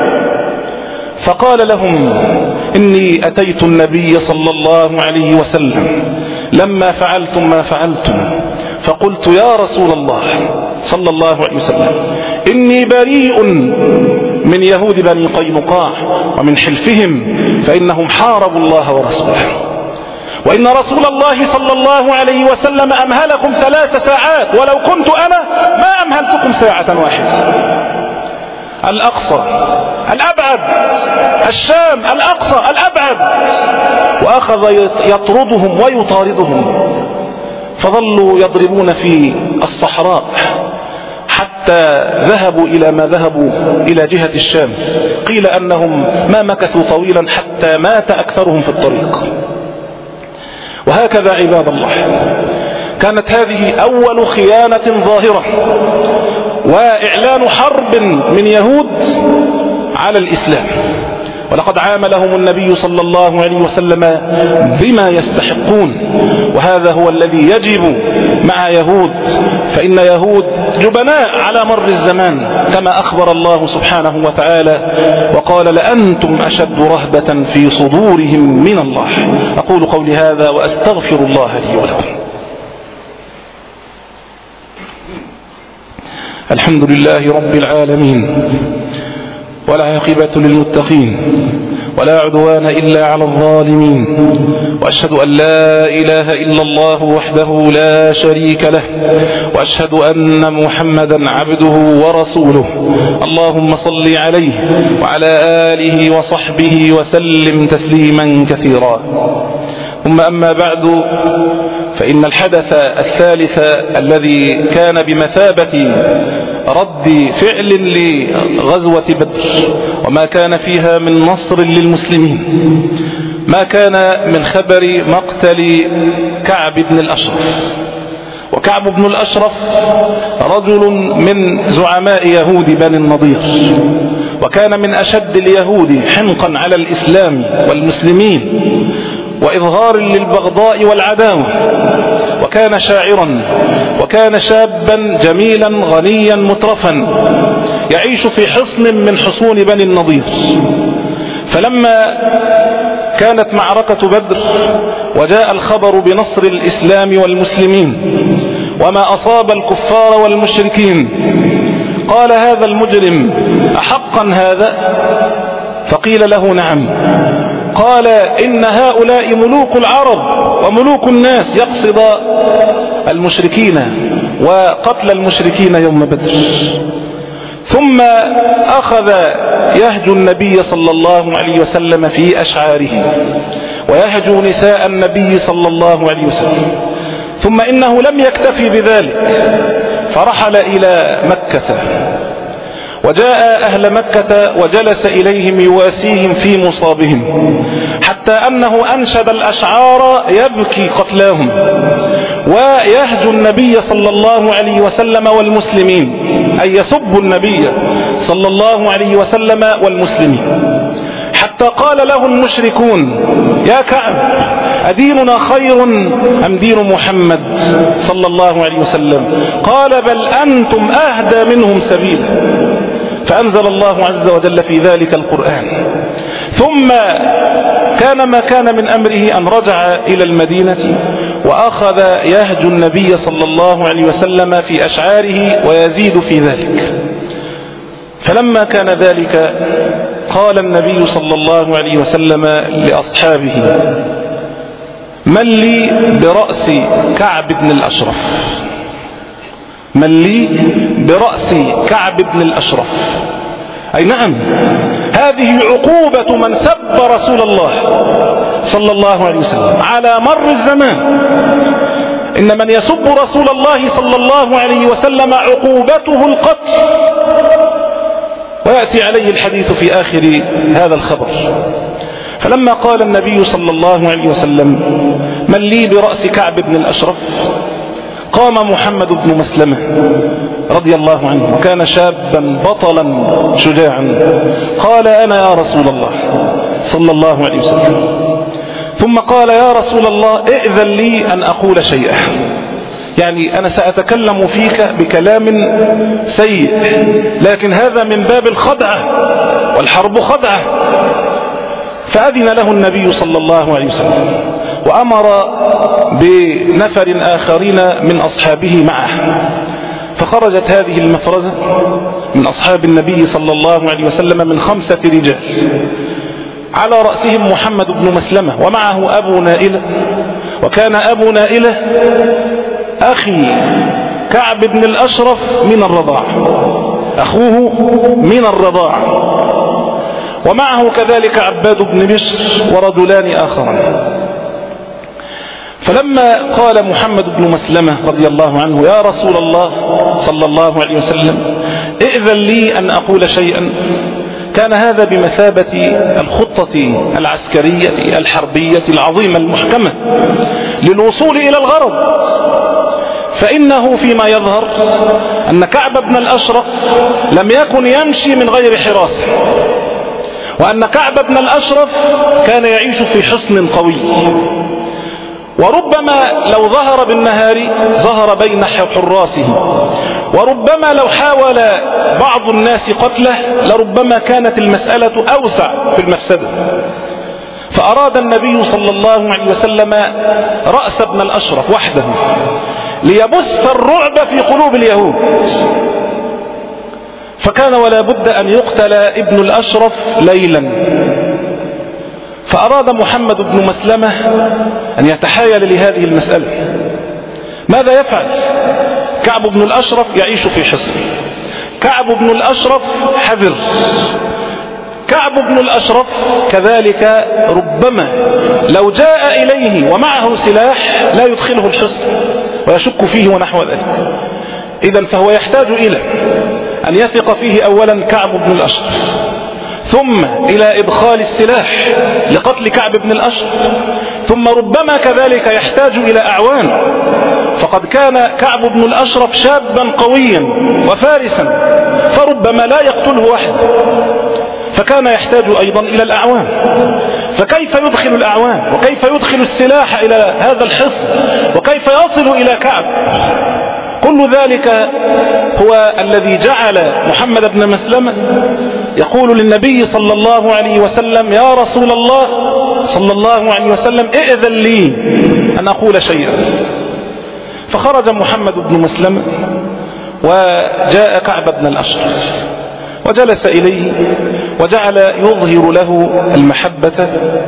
فقال لهم: إني أتيت النبي صلى الله عليه وسلم لما فعلتم ما فعلتم، فقلت: يا رسول الله صلى الله عليه وسلم، إني بريء من يهود بني قينقاع ومن حلفهم، فإنهم حاربوا الله ورسوله، وإن رسول الله صلى الله عليه وسلم أمهلكم ثلاث ساعات، ولو كنت أنا ما أمهلتكم ساعة واحدة. الأقصى الأبعد، الشام الأقصى الأبعد، وأخذ يطردهم ويطاردهم، فظلوا يضربون في الصحراء حتى ذهبوا إلى ما ذهبوا إلى جهة الشام. قيل أنهم ما مكثوا طويلا حتى مات أكثرهم في الطريق. وهكذا عباد الله كانت هذه أول خيانة ظاهرة وإعلان حرب من يهود على الإسلام، ولقد عاملهم النبي صلى الله عليه وسلم بما يستحقون، وهذا هو الذي يجب مع يهود، فإن يهود جبناء على مر الزمان كما أخبر الله سبحانه وتعالى وقال: لأنتم أشد رهبة في صدورهم من الله. أقول قولي هذا وأستغفر الله لي ولكم. الحمد لله رب العالمين، والعاقبة للمتقين، ولا عدوان إلا على الظالمين، وأشهد أن لا إله إلا الله وحده لا شريك له، وأشهد أن محمدا عبده ورسوله. اللهم صل عليه وعلى آله وصحبه وسلم تسليما كثيرا. ثم أما بعد، فإن الحدث الثالث الذي كان بمثابة رد فعل لغزوة بدر وما كان فيها من نصر للمسلمين، ما كان من خبر مقتل كعب بن الأشرف. وكعب بن الأشرف رجل من زعماء يهود بني النضير، وكان من أشد اليهود حنقا على الإسلام والمسلمين وإظهار للبغضاء والعداوة، وكان شاعرا، وكان شابا جميلا غنيا مترفا يعيش في حصن من حصون بني النضير. فلما كانت معركة بدر وجاء الخبر بنصر الإسلام والمسلمين وما أصاب الكفار والمشركين، قال: هذا المجرم أحقا هذا؟ فقيل له: نعم. قال: إن هؤلاء ملوك العرب وملوك الناس، يقصد المشركين وقتل المشركين يوم بدر. ثم أخذ يهجو النبي صلى الله عليه وسلم في أشعاره ويهجو نساء النبي صلى الله عليه وسلم. ثم إنه لم يكتفي بذلك، فرحل إلى مكة وجاء أهل مكة وجلس إليهم يواسيهم في مصابهم، حتى أنه أنشد الأشعار يبكي قتلاهم ويهجو النبي صلى الله عليه وسلم والمسلمين، أي يسب النبي صلى الله عليه وسلم والمسلمين، حتى قال له المشركون: يا كعب، أديننا خير أم دين محمد صلى الله عليه وسلم؟ قال: بل أنتم أهدى منهم سبيلا. فأنزل الله عز وجل في ذلك القرآن. ثم كان ما كان من أمره أن رجع إلى المدينة وأخذ يهجو النبي صلى الله عليه وسلم في أشعاره ويزيد في ذلك. فلما كان ذلك قال النبي صلى الله عليه وسلم لأصحابه: من لي برأس كعب بن الأشرف؟ من لي برأس كعب بن الأشرف؟ أي نعم، هذه عقوبة من سب رسول الله صلى الله عليه وسلم على مر الزمان. إن من يسب رسول الله صلى الله عليه وسلم عقوبته القتل، ويأتي عليه الحديث في آخر هذا الخبر. فلما قال النبي صلى الله عليه وسلم: من لي برأس كعب بن الأشرف؟ قام محمد بن مسلمة رضي الله عنه، وكان شابا بطلا شجاعا، قال: أنا يا رسول الله صلى الله عليه وسلم. ثم قال: يا رسول الله ائذن لي أن أقول شيئا، يعني أنا سأتكلم فيك بكلام سيء، لكن هذا من باب الخدعة، والحرب خدعة. فأذن له النبي صلى الله عليه وسلم، وأمر بنفر آخرين من أصحابه معه، فخرجت هذه المفرزة من أصحاب النبي صلى الله عليه وسلم من خمسة رجال، على رأسهم محمد بن مسلمة، ومعه أبو نائلة. وكان أبو نائلة أخي كعب بن الأشرف من الرضاع، أخوه من الرضاع. ومعه كذلك عباد بن بشر ورجلان آخران. فلما قال محمد بن مسلمة رضي الله عنه: يا رسول الله صلى الله عليه وسلم ائذن لي أن أقول شيئا، كان هذا بمثابة الخطة العسكرية الحربية العظيمة المحكمة للوصول إلى الغرض. فإنه فيما يظهر أن كعب بن الأشرف لم يكن يمشي من غير حراسة، وأن كعب بن الأشرف كان يعيش في حصن قوي، وربما لو ظهر بالنهار ظهر بين حراسه، وربما لو حاول بعض الناس قتله لربما كانت المسألة أوسع في المفسدة. فأراد النبي صلى الله عليه وسلم رأس ابن الأشرف وحده ليبث الرعب في قلوب اليهود، فكان ولا بد أن يقتل ابن الأشرف ليلا. فأراد محمد بن مسلمة أن يتحايل لهذه المسألة. ماذا يفعل؟ كعب بن الأشرف يعيش في حصن، كعب بن الأشرف حذر، كعب بن الأشرف كذلك ربما لو جاء إليه ومعه سلاح لا يدخله الحصن ويشك فيه ونحو ذلك. إذن فهو يحتاج إلى أن يثق فيه أولا كعب بن الأشرف، ثم إلى إدخال السلاح لقتل كعب بن الأشرف، ثم ربما كذلك يحتاج إلى أعوان، فقد كان كعب بن الأشرف شابا قويا وفارسا، فربما لا يقتله وحده، فكان يحتاج أيضا إلى الأعوان. فكيف يدخل الأعوان؟ وكيف يدخل السلاح إلى هذا الحصن؟ وكيف يصل إلى كعب؟ كل ذلك هو الذي جعل محمد بن مسلمة يقول للنبي صلى الله عليه وسلم: يا رسول الله صلى الله عليه وسلم ائذن لي أن أقول شيئا. فخرج محمد بن مسلمة وجاء كعب بن الأشرف وجلس إليه وجعل يظهر له المحبة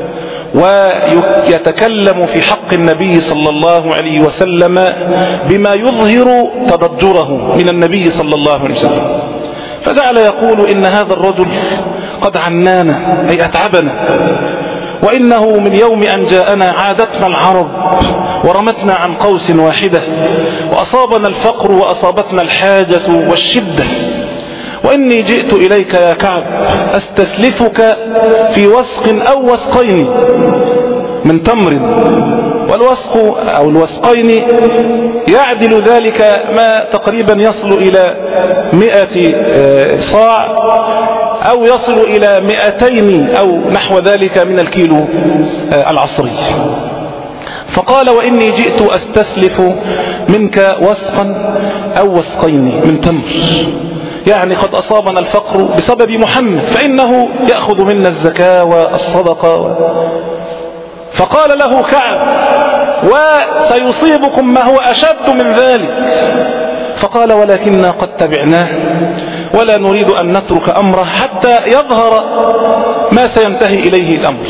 ويتكلم في حق النبي صلى الله عليه وسلم بما يظهر تضجره من النبي صلى الله عليه وسلم. فجعل يقول: إن هذا الرجل قد عنانا، أي أتعبنا، وإنه من يوم أن جاءنا عادتنا العرب ورمتنا عن قوس واحدة، وأصابنا الفقر وأصابتنا الحاجة والشدة، وإني جئت إليك يا كعب أستسلفك في وسق أو وسقين من تمر، والوسق أو الوسقين يعدل ذلك ما تقريبا يصل إلى مئة صاع أو يصل إلى مئتين أو نحو ذلك من الكيلو العصري. فقال: وإني جئت أستسلف منك وسقا أو وسقين من تمر، يعني قد أصابنا الفقر بسبب محمد، فإنه يأخذ منا الزكاة والصدقة و... فقال له كعب: وسيصيبكم ما هو أشد من ذلك. فقال: ولكننا قد تبعناه ولا نريد أن نترك أمره حتى يظهر ما سينتهي إليه الأمر.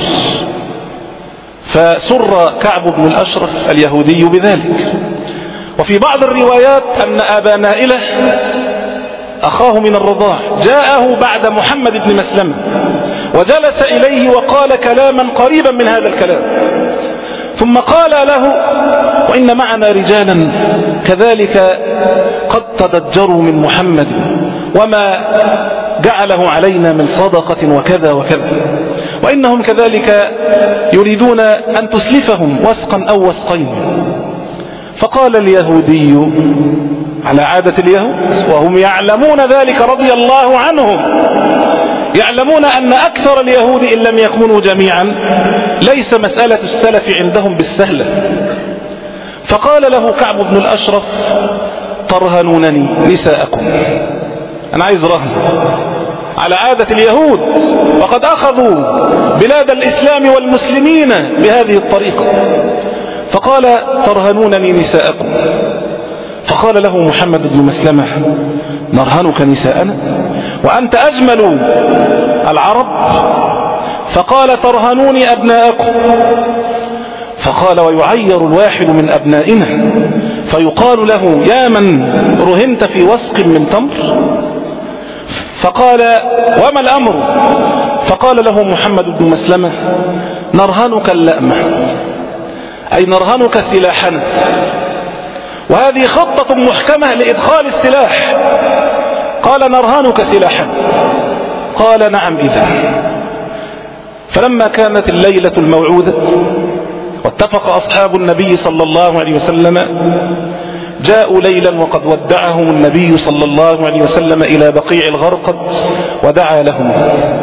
فسر كعب بن الأشرف اليهودي بذلك. وفي بعض الروايات أن أبا نائلة أخاه من الرضاع جاءه بعد محمد بن مسلمة وجلس إليه وقال كلاما قريبا من هذا الكلام، ثم قال له: وإن معنا رجالا كذلك قد تضجروا من محمد وما جعله علينا من صدقة وكذا وكذا، وإنهم كذلك يريدون أن تسلفهم وسقا أو وسقين. فقال اليهودي على عادة اليهود وهم يعلمون ذلك رضي الله عنهم، يعلمون أن أكثر اليهود إن لم يكونوا جميعا ليس مسألة السلف عندهم بالسهلة. فقال له كعب بن الأشرف: ترهنونني نساءكم، أنا عايز رهن على عادة اليهود، وقد أخذوا بلاد الإسلام والمسلمين بهذه الطريقة. فقال: ترهنونني نساءكم. فقال له محمد بن مسلمة: نرهنك نساءنا وأنت أجمل العرب؟ فقال: ترهنوني أبناءكم. فقال: ويعير الواحد من أبنائنا فيقال له: يا من رهنت في وسق من تمر؟ فقال: وما الأمر؟ فقال له محمد بن مسلمة: نرهنك اللأمة، أي نرهنك سلاحنا، وهذه خطة محكمة لإدخال السلاح. قال: نرهنك سلاحنا. قال: نعم إذا. فلما كانت الليلة الموعودة واتفق أصحاب النبي صلى الله عليه وسلم، جاءوا ليلا وقد ودعهم النبي صلى الله عليه وسلم إلى بقيع الغرقد ودعا لهم.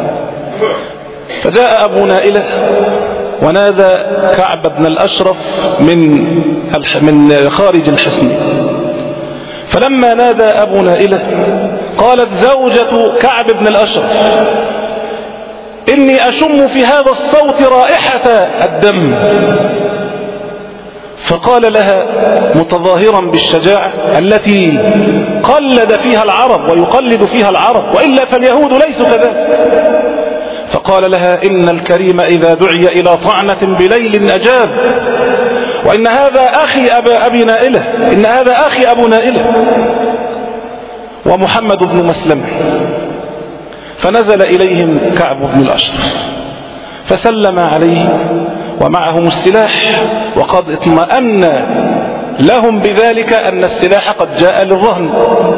فجاء أبو نائلة ونادى كعب بن الأشرف من من خارج الحصن. فلما نادى أبو نائلة قالت زوجة كعب بن الأشرف: إني أشم في هذا الصوت رائحة الدم. فقال لها متظاهرا بالشجاعة التي قلد فيها العرب ويقلد فيها العرب، وإلا فاليهود ليسوا كذلك. فقال لها: إن الكريم إذا دعي إلى طعنة بليل أجاب، وإن هذا أخي أبا أبي نائلة، إن هذا أخي أبو نائلة ومحمد بن مسلمة. فنزل إليهم كعب بن الأشرف فسلم عليه ومعهم السلاح، وقد اطمأن لهم بذلك أن السلاح قد جاء للرهن.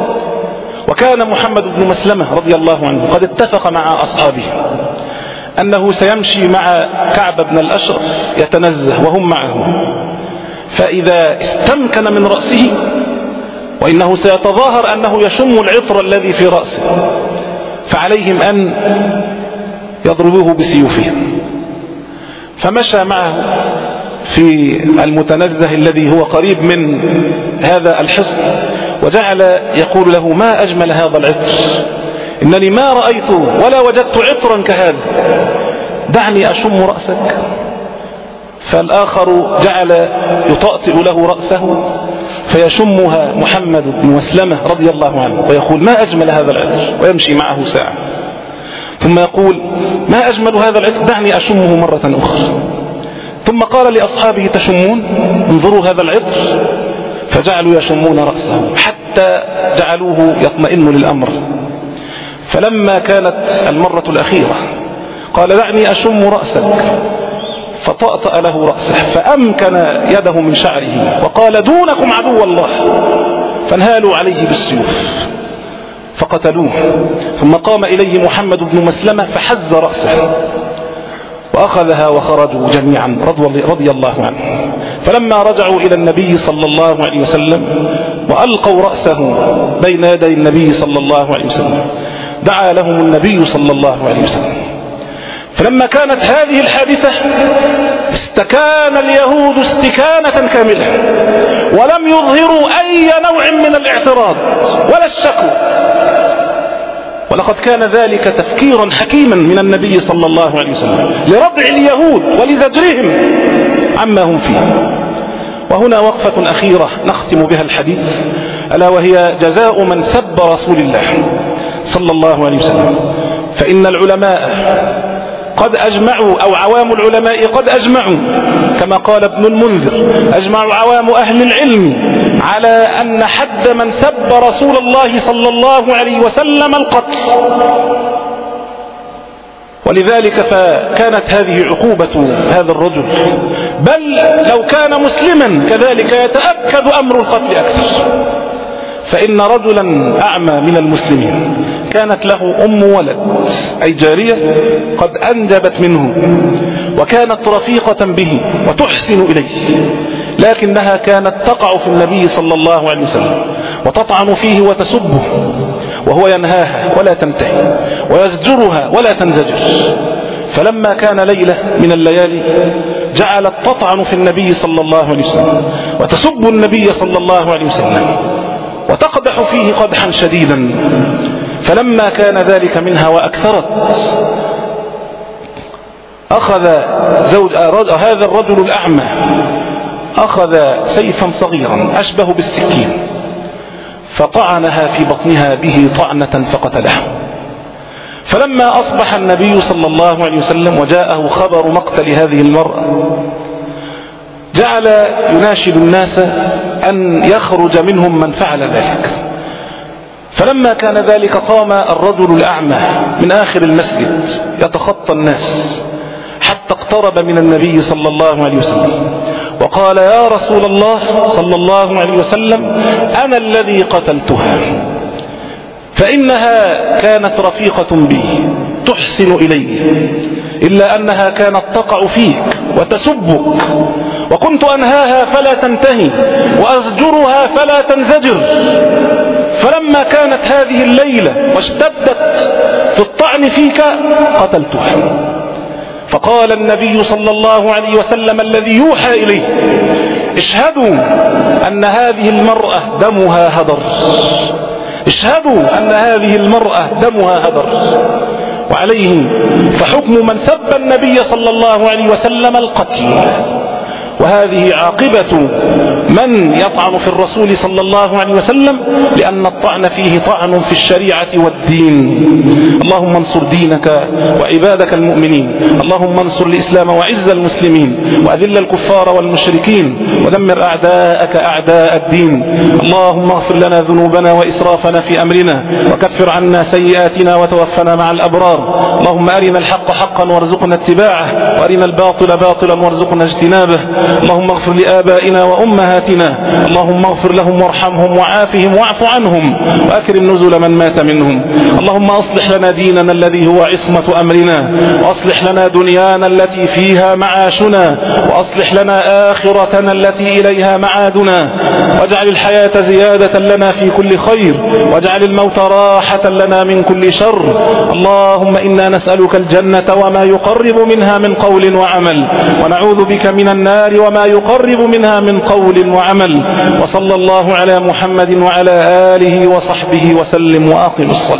وكان محمد بن مسلمة رضي الله عنه قد اتفق مع أصحابه أنه سيمشي مع كعب بن الأشرف يتنزه وهم معه، فإذا استمكن من رأسه، وإنه سيتظاهر أنه يشم العطر الذي في رأسه، فعليهم أن يضربوه بسيوفهم. فمشى معه في المتنزه الذي هو قريب من هذا الحصن، وجعل يقول له: ما أجمل هذا العطر، إنني ما رأيت ولا وجدت عطرا كهذا، دعني أشم رأسك. فالآخر جعل يطأطئ له رأسه فيشمها محمد بن مسلمة رضي الله عنه ويقول: ما أجمل هذا العطر، ويمشي معه ساعة، ثم يقول: ما أجمل هذا العطر، دعني أشمه مرة أخرى. ثم قال لأصحابه: تشمون؟ انظروا هذا العطر. فجعلوا يشمون رأسه حتى جعلوه يطمئن للأمر. فلما كانت المرة الأخيرة قال: دعني أشم رأسك. فطأطأ له رأسه فأمكن يده من شعره وقال: دونكم عدو الله. فانهالوا عليه بالسيوف فقتلوه. ثم قام إليه محمد بن مسلمة فحز رأسه وأخذها وخرجوا جميعا رضي الله عنه. فلما رجعوا إلى النبي صلى الله عليه وسلم وألقوا رأسه بين يدي النبي صلى الله عليه وسلم، دعا لهم النبي صلى الله عليه وسلم. فلما كانت هذه الحادثة استكان اليهود استكانة كاملة، ولم يظهروا أي نوع من الاعتراض ولا الشكوى. ولقد كان ذلك تفكيرا حكيما من النبي صلى الله عليه وسلم لردع اليهود ولزجرهم عما هم فيه. وهنا وقفة أخيرة نختم بها الحديث، ألا وهي جزاء من سب رسول الله صلى الله عليه وسلم. فإن العلماء قد أجمعوا، أو عوام العلماء قد أجمعوا، كما قال ابن المنذر: أجمعوا عوام أهل العلم على أن حد من سب رسول الله صلى الله عليه وسلم القتل. ولذلك فكانت هذه عقوبة هذا الرجل، بل لو كان مسلما كذلك يتأكد أمر القتل أكثر. فإن رجلا أعمى من المسلمين كانت له أم ولد، أي جارية قد أنجبت منه، وكانت رفيقة به وتحسن إليه، لكنها كانت تقع في النبي صلى الله عليه وسلم وتطعن فيه وتسبه، وهو ينهاها ولا تنتهي ويزجرها ولا تنزجر. فلما كان ليلة من الليالي جعلت تطعن في النبي صلى الله عليه وسلم وتسب النبي صلى الله عليه وسلم وتقدح فيه قدحا شديدا. فلما كان ذلك منها وأكثرت، أخذ زوج هذا الرجل الأعمى أخذ سيفا صغيرا أشبه بالسكين فطعنها في بطنها به طعنة فقتلها. فلما أصبح النبي صلى الله عليه وسلم وجاءه خبر مقتل هذه المرأة جعل يناشد الناس أن يخرج منهم من فعل ذلك. فلما كان ذلك قام الرجل الأعمى من آخر المسجد يتخطى الناس حتى اقترب من النبي صلى الله عليه وسلم وقال: يا رسول الله صلى الله عليه وسلم، أنا الذي قتلتها، فإنها كانت رفيقة بي تحسن إلي، إلا أنها كانت تقع فيك وتسبك، وكنت أنهاها فلا تنتهي وأزجرها فلا تنزجر. فلما كانت هذه الليلة واشتدت في الطعن فيك قتلتها. فقال النبي صلى الله عليه وسلم الذي يوحى إليه: اشهدوا أن هذه المرأة دمها هدر، اشهدوا أن هذه المرأة دمها هدر. وعليه فحكم من سب النبي صلى الله عليه وسلم القتل. وهذه عاقبة من يطعن في الرسول صلى الله عليه وسلم، لأن الطعن فيه طعن في الشريعة والدين. اللهم انصر دينك وعبادك المؤمنين، اللهم انصر الإسلام وعز المسلمين، وأذل الكفار والمشركين، ودمر أعداءك أعداء الدين. اللهم اغفر لنا ذنوبنا وإسرافنا في أمرنا، وكفر عنا سيئاتنا وتوفنا مع الأبرار. اللهم أرنا الحق حقا وارزقنا اتباعه، وأرنا الباطل باطلا وارزقنا اجتنابه. اللهم اغفر لآبائنا وأمهاتنا، اللهم اغفر لهم وارحمهم وعافهم واعف عنهم، وأكرم نزل من مات منهم. اللهم أصلح لنا ديننا الذي هو عصمة أمرنا، وأصلح لنا دنيانا التي فيها معاشنا، وأصلح لنا آخرتنا التي إليها معادنا، واجعل الحياة زيادة لنا في كل خير، واجعل الموت راحة لنا من كل شر. اللهم إنا نسألك الجنة وما يقرب منها من قول وعمل، ونعوذ بك من النار وما يقرب منها من قول وعمل. وصلى الله على محمد وعلى آله وصحبه وسلم، وأقم الصلاة.